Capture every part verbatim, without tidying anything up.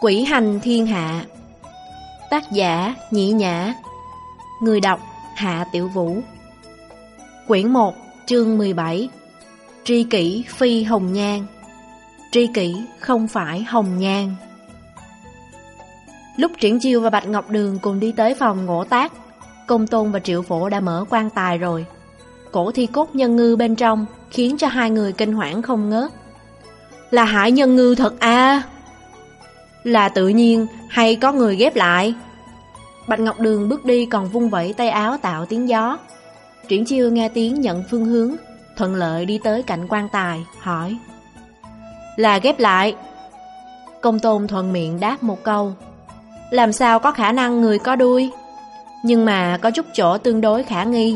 Quỷ hành thiên hạ. Tác giả Nhĩ Nhã. Người đọc Hạ Tiểu Vũ. Quyển một, chương mười bảy. Tri kỷ phi hồng nhan. Tri kỷ không phải hồng nhan. Lúc Triển Chiêu và Bạch Ngọc Đường cùng đi tới phòng Ngỗ Tác, Công Tôn và Triệu Phổ đã mở quan tài rồi. Cổ thi cốt nhân ngư bên trong khiến cho hai người kinh hoảng không ngớt. Là hải nhân ngư thật à? Là tự nhiên hay có người ghép lại? Bạch Ngọc Đường bước đi còn vung vẩy tay áo tạo tiếng gió. Triển Chiêu nghe tiếng nhận phương hướng, thuận lợi đi tới cạnh quan tài, hỏi: Là ghép lại. Công Tôn thuận miệng đáp một câu: Làm sao có khả năng người có đuôi? Nhưng mà có chút chỗ tương đối khả nghi.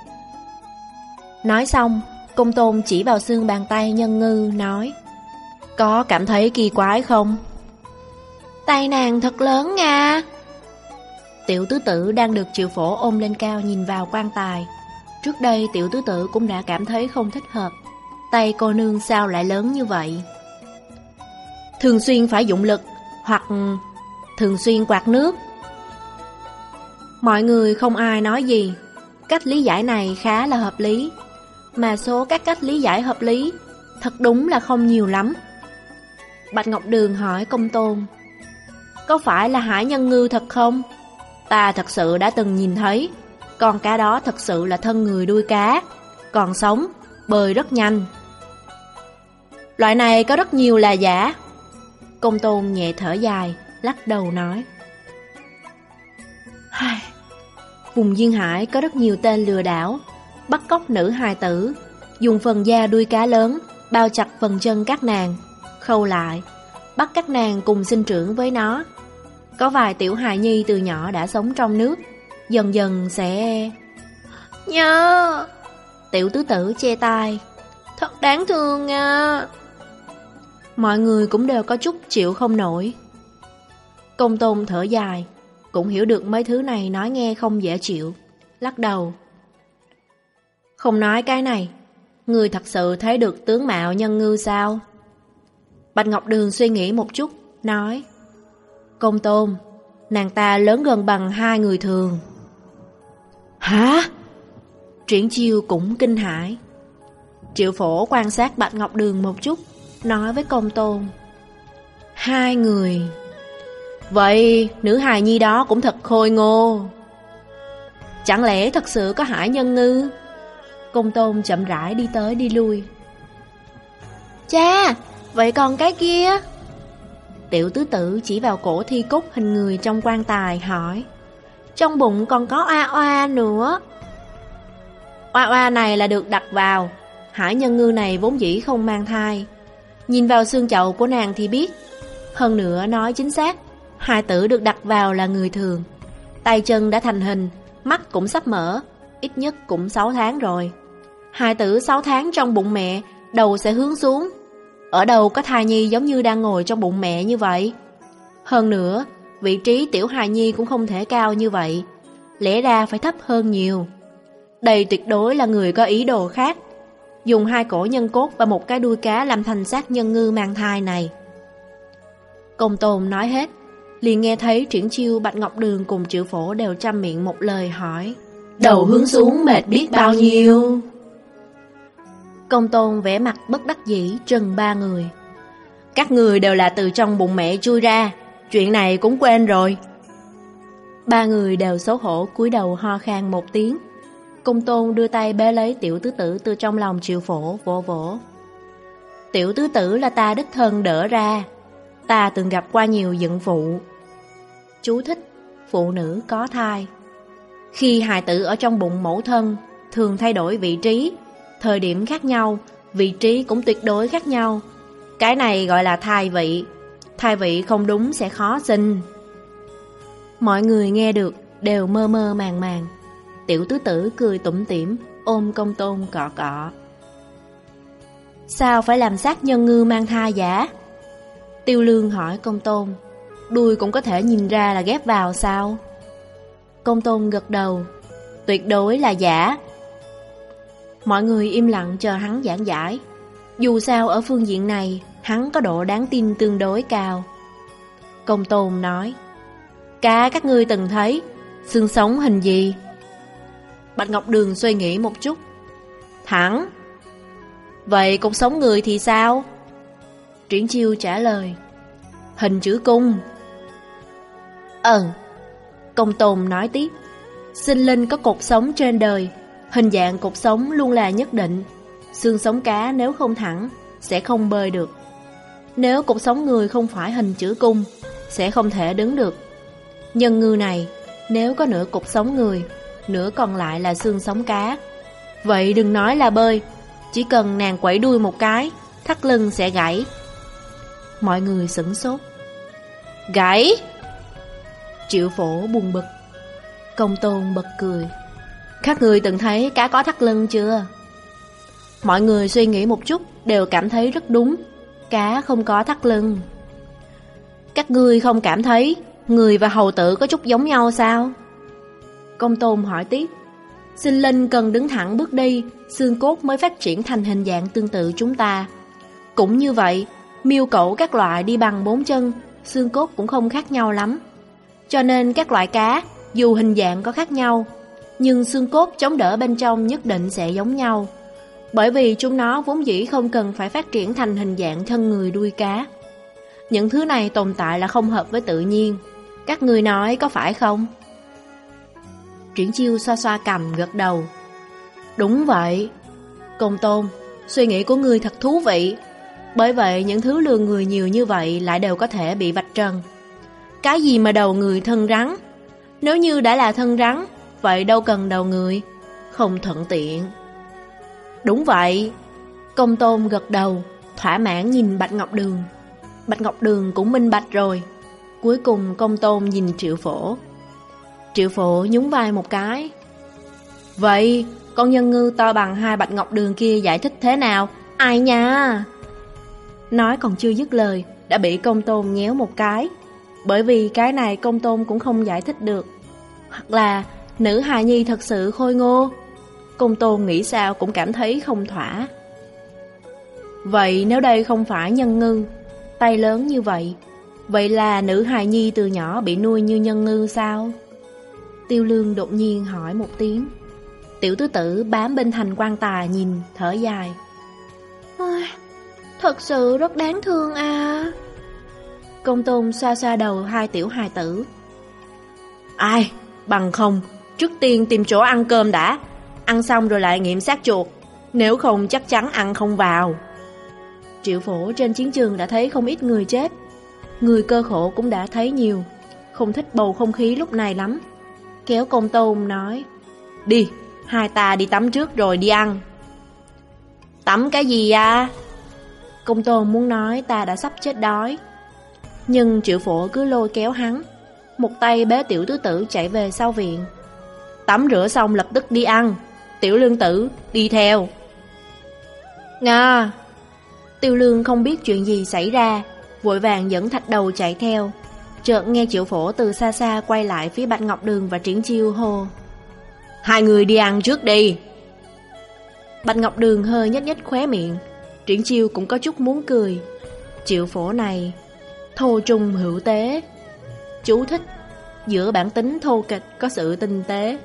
Nói xong, Công Tôn chỉ vào xương bàn tay nhân ngư, nói: Có cảm thấy kỳ quái không? Tay nàng thật lớn nha. Tiểu tứ tử đang được Triệu Phổ ôm lên cao nhìn vào quan tài. Trước đây tiểu tứ tử cũng đã cảm thấy không thích hợp. Tay cô nương sao lại lớn như vậy? Thường xuyên phải dụng lực, hoặc thường xuyên quạt nước. Mọi người không ai nói gì. Cách lý giải này khá là hợp lý. Mà số các cách lý giải hợp lý thật đúng là không nhiều lắm. Bạch Ngọc Đường hỏi Công Tôn: Có phải là hải nhân ngư thật không? Ta thật sự đã từng nhìn thấy. Con cá đó thật sự là thân người đuôi cá, còn sống, bơi rất nhanh. Loại này có rất nhiều là giả. Công Tôn nhẹ thở dài, lắc đầu nói: Vùng duyên hải có rất nhiều tên lừa đảo, bắt cóc nữ hài tử, dùng phần da đuôi cá lớn bao chặt phần chân các nàng, khâu lại, bắt các nàng cùng sinh trưởng với nó. Có vài tiểu hài nhi từ nhỏ đã sống trong nước, dần dần sẽ... Nhớ! Tiểu tứ tử che tai: Thật đáng thương à. Mọi người cũng đều có chút chịu không nổi. Công Tôn thở dài, cũng hiểu được mấy thứ này nói nghe không dễ chịu, lắc đầu: Không nói cái này, người thật sự thấy được tướng mạo nhân ngư sao? Bạch Ngọc Đường suy nghĩ một chút, nói: Công Tôn, nàng ta lớn gần bằng hai người thường. Hả? Triển Chiêu cũng kinh hãi. Triệu Phổ quan sát Bạch Ngọc Đường một chút, nói với Công Tôn: Hai người. Vậy nữ hài nhi đó cũng thật khôi ngô. Chẳng lẽ thật sự có hải nhân ngư? Công Tôn chậm rãi đi tới đi lui. Cha, vậy còn cái kia? Tiểu tứ tử chỉ vào cổ thi cốt hình người trong quan tài, hỏi: Trong bụng còn có oa oa nữa. Oa oa này là được đặt vào. Hải nhân ngư này vốn dĩ không mang thai. Nhìn vào xương chậu của nàng thì biết. Hơn nữa nói chính xác, hài tử được đặt vào là người thường. Tay chân đã thành hình, mắt cũng sắp mở, ít nhất cũng sáu tháng rồi. Hài tử sáu tháng trong bụng mẹ, đầu sẽ hướng xuống. Ở đâu có thai nhi giống như đang ngồi trong bụng mẹ như vậy? Hơn nữa, vị trí tiểu hài nhi cũng không thể cao như vậy, lẽ ra phải thấp hơn nhiều. Đây tuyệt đối là người có ý đồ khác, dùng hai cổ nhân cốt và một cái đuôi cá làm thành xác nhân ngư mang thai này. Công Tôn nói hết, liền nghe thấy Triển Chiêu, Bạch Ngọc Đường cùng Triệu Phổ đều trăm miệng một lời hỏi: Đầu hướng xuống mệt biết bao nhiêu? Công Tôn vẽ mặt bất đắc dĩ trừng ba người: Các người đều là từ trong bụng mẹ chui ra, chuyện này cũng quên rồi. Ba người đều xấu hổ cúi đầu ho khan một tiếng. Công Tôn đưa tay bế lấy tiểu tứ tử từ trong lòng Triệu Phổ, vỗ vỗ: Tiểu tứ tử là ta đích thân đỡ ra. Ta từng gặp qua nhiều dựng phụ. Chú thích: phụ nữ có thai. Khi hài tử ở trong bụng mẫu thân, thường thay đổi vị trí, thời điểm khác nhau, vị trí cũng tuyệt đối khác nhau. Cái này gọi là thai vị. Thai vị không đúng sẽ khó sinh. Mọi người nghe được đều mơ mơ màng màng. Tiểu tứ tử cười tủm tỉm, ôm Công Tôn cọ cọ: Sao phải làm xác nhân ngư mang thai giả? Tiêu Lương hỏi Công Tôn: Đuôi cũng có thể nhìn ra là ghép vào sao? Công Tôn gật đầu: Tuyệt đối là giả. Mọi người im lặng chờ hắn giảng giải. Dù sao ở phương diện này, hắn có độ đáng tin tương đối cao. Công Tôn nói, cá các ngươi từng thấy xương sống hình gì? Bạch Ngọc Đường suy nghĩ một chút. Thẳng. Vậy cột sống người thì sao? Triển Chiêu trả lời, hình chữ cung. Ừ. Công Tôn nói tiếp, sinh linh có cột sống trên đời, hình dạng cột sống luôn là nhất định. Xương sống cá nếu không thẳng sẽ không bơi được. Nếu cột sống người không phải hình chữ cung sẽ không thể đứng được. Nhân ngư này nếu có nửa cột sống người, nửa còn lại là xương sống cá, vậy đừng nói là bơi, chỉ cần nàng quẩy đuôi một cái, thắt lưng sẽ gãy. Mọi người sửng sốt. Gãy? Triệu Phổ buồn bực. Công Tôn bật cười. Các người từng thấy cá có thắt lưng chưa? Mọi người suy nghĩ một chút đều cảm thấy rất đúng. Cá không có thắt lưng. Các ngươi không cảm thấy người và hầu tử có chút giống nhau sao? Công Tôn hỏi tiếp. Sinh linh cần đứng thẳng bước đi, xương cốt mới phát triển thành hình dạng tương tự chúng ta. Cũng như vậy, miêu cẩu các loại đi bằng bốn chân, xương cốt cũng không khác nhau lắm. Cho nên các loại cá, dù hình dạng có khác nhau, nhưng xương cốt chống đỡ bên trong nhất định sẽ giống nhau. Bởi vì chúng nó vốn dĩ không cần phải phát triển thành hình dạng thân người đuôi cá. Những thứ này tồn tại là không hợp với tự nhiên. Các người nói có phải không? Triển Chiêu xoa xoa cằm gật đầu. Đúng vậy. Công Tôn, suy nghĩ của ngươi thật thú vị. Bởi vậy những thứ lừa người nhiều như vậy lại đều có thể bị vạch trần. Cái gì mà đầu người thân rắn? Nếu như đã là thân rắn, vậy đâu cần đầu người? Không thuận tiện. Đúng vậy. Công Tôn gật đầu, thỏa mãn nhìn Bạch Ngọc Đường. Bạch Ngọc Đường cũng minh bạch rồi. Cuối cùng Công Tôn nhìn Triệu Phổ. Triệu Phổ nhún vai một cái. Vậy con nhân ngư to bằng hai Bạch Ngọc Đường kia giải thích thế nào? Ai nha? Nói còn chưa dứt lời đã bị Công Tôn nhéo một cái. Bởi vì cái này Công Tôn cũng không giải thích được. Hoặc là nữ hài nhi thật sự khôi ngô. Công Tôn nghĩ sao cũng cảm thấy không thỏa. Vậy nếu đây không phải nhân ngư, tay lớn như vậy, vậy là nữ hài nhi từ nhỏ bị nuôi như nhân ngư sao? Tiêu Lương đột nhiên hỏi một tiếng. Tiểu tứ tử bám bên thành quan tài nhìn, thở dài. Thật sự rất đáng thương à. Công Tôn xoa xoa đầu hai tiểu hài tử. Ai, bằng không, trước tiên tìm chỗ ăn cơm đã. Ăn xong rồi lại nghiệm xác chuột. Nếu không chắc chắn ăn không vào. Triệu Phổ trên chiến trường đã thấy không ít người chết. Người cơ khổ cũng đã thấy nhiều. Không thích bầu không khí lúc này lắm. Kéo Công Tôn nói, đi, hai ta đi tắm trước rồi đi ăn. Tắm cái gì à? Công Tôn muốn nói ta đã sắp chết đói. Nhưng Triệu Phổ cứ lôi kéo hắn, một tay bế tiểu tứ tử chạy về sau viện. Tắm rửa xong lập tức đi ăn. Tiểu Lương tử đi theo. Nga. Tiêu Lương không biết chuyện gì xảy ra, vội vàng dẫn Thạch Đầu chạy theo. Chợt nghe Triệu Phổ từ xa xa quay lại phía Bạch Ngọc Đường và Triển Chiêu hô, hai người đi ăn trước đi. Bạch Ngọc Đường hơi nhếch nhếch khóe miệng. Triển Chiêu cũng có chút muốn cười. Triệu Phổ này thô trung hữu tế. Chú thích: giữa bản tính thô kịch có sự tinh tế.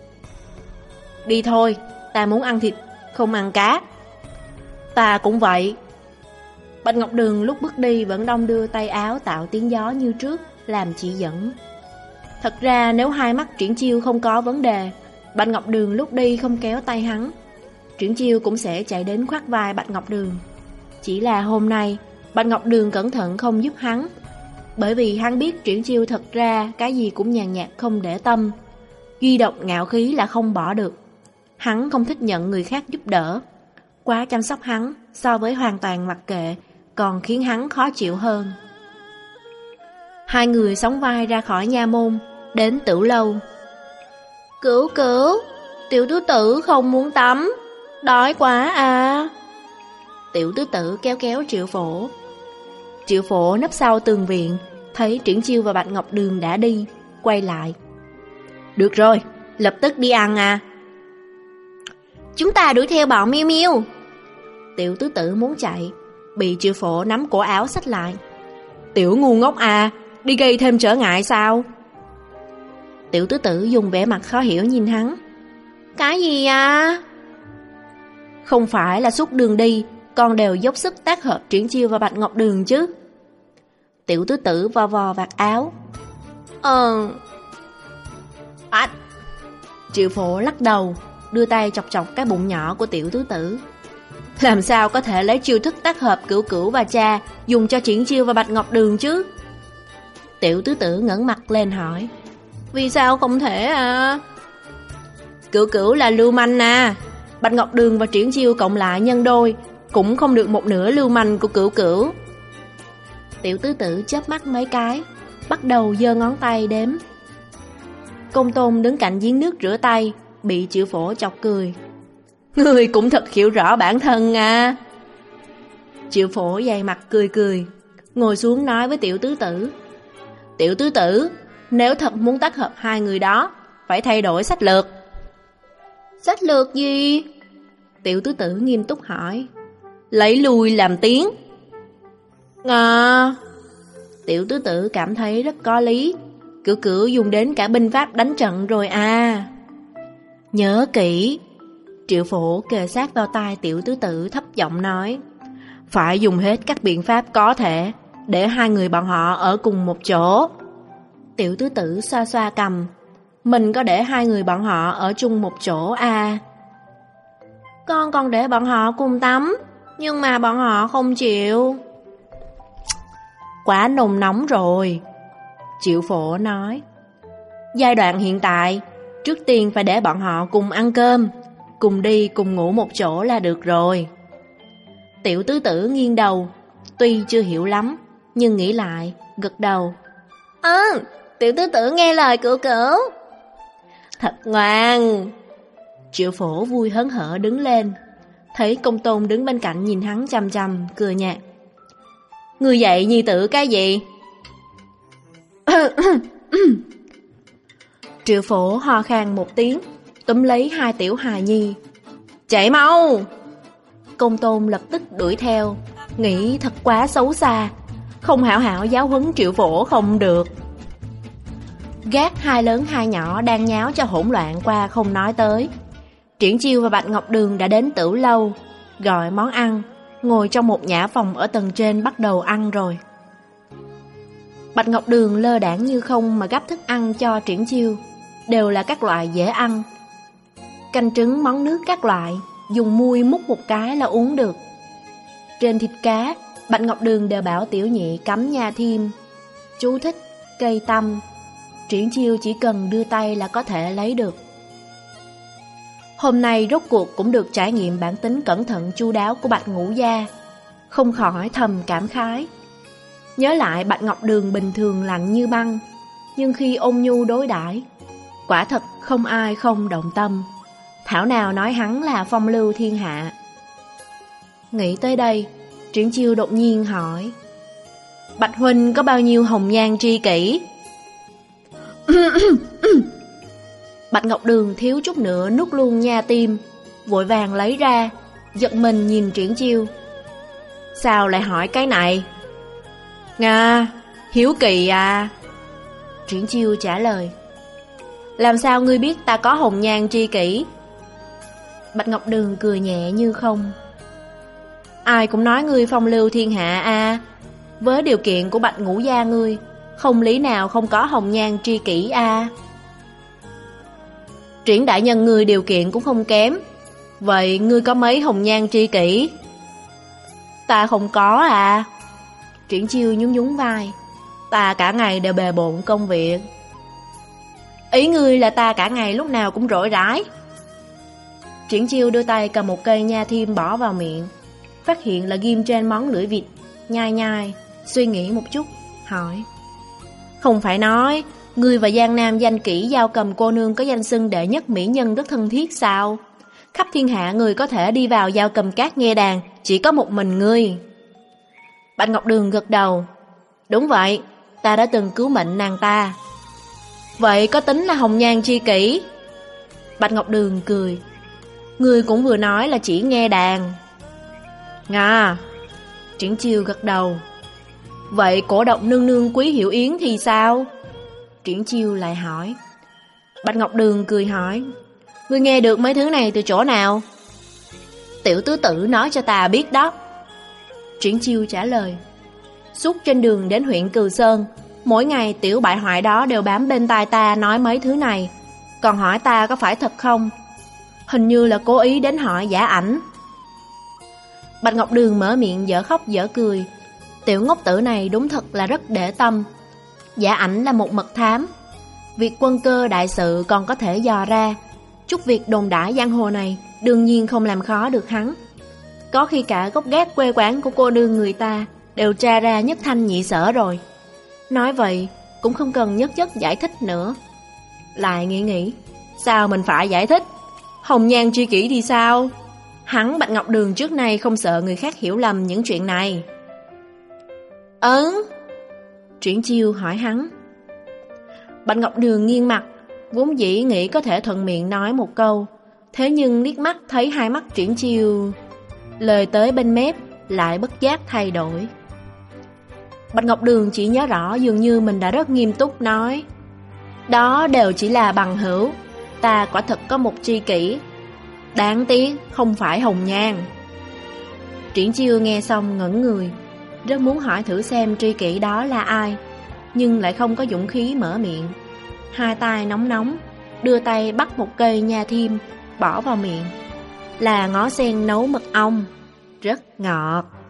Đi thôi, ta muốn ăn thịt, không ăn cá. Ta cũng vậy. Bạch Ngọc Đường lúc bước đi vẫn đong đưa tay áo tạo tiếng gió như trước, làm chỉ dẫn. Thật ra nếu hai mắt Triển Chiêu không có vấn đề, Bạch Ngọc Đường lúc đi không kéo tay hắn, Triển Chiêu cũng sẽ chạy đến khoác vai Bạch Ngọc Đường. Chỉ là hôm nay Bạch Ngọc Đường cẩn thận không giúp hắn, bởi vì hắn biết Triển Chiêu thật ra cái gì cũng nhàn nhạt không để tâm. Duy độc ngạo khí là không bỏ được. Hắn không thích nhận người khác giúp đỡ. Quá chăm sóc hắn so với hoàn toàn mặc kệ còn khiến hắn khó chịu hơn. Hai người sóng vai ra khỏi nha môn, đến Tửu lâu. Cửu cửu, tiểu tứ tử không muốn tắm, đói quá à. Tiểu tứ tử kéo kéo Triệu Phổ. Triệu Phổ nấp sau tường viện, thấy Triển Chiêu và Bạch Ngọc Đường đã đi, quay lại. Được rồi, lập tức đi ăn à. Chúng ta đuổi theo bọn Miêu Miêu. Tiểu tứ tử muốn chạy, bị Triệu Phổ nắm cổ áo xách lại. Tiểu ngu ngốc à, đi gây thêm trở ngại sao? Tiểu tứ tử dùng vẻ mặt khó hiểu nhìn hắn. Cái gì à? Không phải là suốt đường đi con đều dốc sức tác hợp Triển Chiêu và Bạch Ngọc Đường chứ? Tiểu tứ tử vo vo vạt áo. Ờ... À... Triệu Phổ lắc đầu, đưa tay chọc chọc cái bụng nhỏ của tiểu tứ tử. Làm sao có thể lấy chiêu thức tác hợp Cửu Cửu và cha dùng cho Triển Chiêu và Bạch Ngọc Đường chứ? Tiểu tứ tử ngẩng mặt lên hỏi. Vì sao không thể à? Cửu Cửu là lưu manh à, Bạch Ngọc Đường và Triển Chiêu cộng lại nhân đôi cũng không được một nửa lưu manh của Cửu Cửu. Tiểu tứ tử chớp mắt mấy cái, bắt đầu giơ ngón tay đếm. Công Tôn đứng cạnh giếng nước rửa tay, bị Triệu Phổ chọc cười. Ngươi cũng thật hiểu rõ bản thân à. Triệu Phổ dày mặt cười cười, ngồi xuống nói với tiểu tứ tử. Tiểu tứ tử, nếu thật muốn tác hợp hai người đó, phải thay đổi sách lược. Sách lược gì? Tiểu tứ tử nghiêm túc hỏi. Lấy lui làm tiến. À... Tiểu tứ tử cảm thấy rất có lý. Cửu Cửu dùng đến cả binh pháp đánh trận rồi à. Nhớ kỹ. Triệu Phổ kề sát vào tai tiểu tứ tử thấp giọng nói. Phải dùng hết các biện pháp có thể để hai người bọn họ ở cùng một chỗ. Tiểu tứ tử xoa xoa cằm. Mình có để hai người bọn họ ở chung một chỗ à? Con còn để bọn họ cùng tắm, nhưng mà bọn họ không chịu. Quá nồng nóng rồi. Triệu Phổ nói. Giai đoạn hiện tại, trước tiên phải để bọn họ cùng ăn cơm, cùng đi cùng ngủ một chỗ là được rồi. Tiểu tứ tử nghiêng đầu, tuy chưa hiểu lắm, nhưng nghĩ lại, gật đầu. Ừ, tiểu tứ tử nghe lời Cửu Cửu. Thật ngoan. Triệu Phổ vui hớn hở đứng lên, thấy Công Tôn đứng bên cạnh nhìn hắn chằm chằm, cười nhạt. Ngươi dạy nhi tử cái gì? Triệu Phổ ho khan một tiếng, túm lấy hai tiểu hài nhi. Chạy mau! Công Tôn lập tức đuổi theo, nghĩ thật quá xấu xa, không hảo hảo giáo huấn Triệu Phổ không được. Gác hai lớn hai nhỏ đang nháo cho hỗn loạn qua không nói tới. Triển Chiêu và Bạch Ngọc Đường đã đến Tửu Lâu, gọi món ăn, ngồi trong một nhã phòng ở tầng trên bắt đầu ăn rồi. Bạch Ngọc Đường lơ đãng như không mà gắp thức ăn cho Triển Chiêu, đều là các loại dễ ăn. Canh trứng món nước các loại, dùng muôi múc một cái là uống được. Trên thịt cá, Bạch Ngọc Đường đều bảo tiểu nhị cắm nha thêm. Chú thích, cây tăm. Triển Chiêu chỉ cần đưa tay là có thể lấy được. Hôm nay rốt cuộc cũng được trải nghiệm bản tính cẩn thận chu đáo của Bạch Ngũ Gia, không khỏi thầm cảm khái. Nhớ lại Bạch Ngọc Đường bình thường lạnh như băng, nhưng khi ôn nhu đối đãi, quả thật không ai không động tâm. Thảo nào nói hắn là phong lưu thiên hạ. Nghĩ tới đây, Triển Chiêu đột nhiên hỏi. Bạch huynh có bao nhiêu hồng nhan tri kỷ? Bạch Ngọc Đường thiếu chút nữa nuốt luôn nha tim, vội vàng lấy ra, giật mình nhìn Triển Chiêu. Sao lại hỏi cái này? Nga, hiếu kỳ à? Triển Chiêu trả lời. Làm sao ngươi biết ta có hồng nhan tri kỷ? Bạch Ngọc Đường cười nhẹ như không. Ai cũng nói ngươi phong lưu thiên hạ à. Với điều kiện của Bạch Ngũ Gia ngươi, không lý nào không có hồng nhan tri kỷ à. Triển đại nhân ngươi điều kiện cũng không kém, vậy ngươi có mấy hồng nhan tri kỷ? Ta không có à. Triển Chiêu nhún nhún vai. Ta cả ngày đều bề bộn công việc. Ý ngươi là ta cả ngày lúc nào cũng rỗi rãi. Triển Chiêu đưa tay cầm một cây nha thiêm bỏ vào miệng, phát hiện là ghim trên món lưỡi vịt, nhai nhai, suy nghĩ một chút, hỏi. Không phải nói ngươi và Giang Nam danh kỹ Giao Cầm cô nương có danh xưng đệ nhất mỹ nhân rất thân thiết sao? Khắp thiên hạ người có thể đi vào Giao Cầm Các nghe đàn, chỉ có một mình ngươi. Bạch Ngọc Đường gật đầu. Đúng vậy, ta đã từng cứu mệnh nàng ta. Vậy có tính là hồng nhan tri kỷ? Bạch Ngọc Đường cười. Ngươi cũng vừa nói là chỉ nghe đàn. Nga. Triển Chiêu gật đầu. Vậy cổ độc nương nương Quý Hiểu Yến thì sao? Triển Chiêu lại hỏi. Bạch Ngọc Đường cười hỏi, ngươi nghe được mấy thứ này từ chỗ nào? Tiểu tứ tử nói cho ta biết đó. Triển Chiêu trả lời. Suốt trên đường đến huyện Cừ Sơn, mỗi ngày tiểu bại hoại đó đều bám bên tai ta nói mấy thứ này, còn hỏi ta có phải thật không. Hình như là cố ý đến hỏi Giả Ảnh. Bạch Ngọc Đường mở miệng dở khóc dở cười. Tiểu ngốc tử này đúng thật là rất để tâm. Giả Ảnh là một mật thám, việc quân cơ đại sự còn có thể dò ra, chút việc đồn đãi giang hồ này đương nhiên không làm khó được hắn. Có khi cả gốc gác quê quán của cô nương người ta đều tra ra nhất thanh nhị sở rồi. Nói vậy cũng không cần nhất chất giải thích nữa. Lại nghĩ nghĩ, sao mình phải giải thích? Hồng Nhan Tri Kỷ thì sao? Hắn Bạch Ngọc Đường trước nay không sợ người khác hiểu lầm những chuyện này. Ừ? Triển Chiêu hỏi hắn. Bạch Ngọc Đường nghiêng mặt, vốn dĩ nghĩ có thể thuận miệng nói một câu, thế nhưng liếc mắt thấy hai mắt Triển Chiêu, lời tới bên mép lại bất giác thay đổi. Bạch Ngọc Đường chỉ nhớ rõ dường như mình đã rất nghiêm túc nói, đó đều chỉ là bằng hữu, ta quả thật có một tri kỷ, đáng tiếc không phải Hồng Nhan. Triển Chiêu nghe xong ngẩn người, rất muốn hỏi thử xem tri kỷ đó là ai, nhưng lại không có dũng khí mở miệng. Hai tay nóng nóng, đưa tay bắt một cây nha thiêm, bỏ vào miệng. Là ngó sen nấu mật ong, rất ngọt.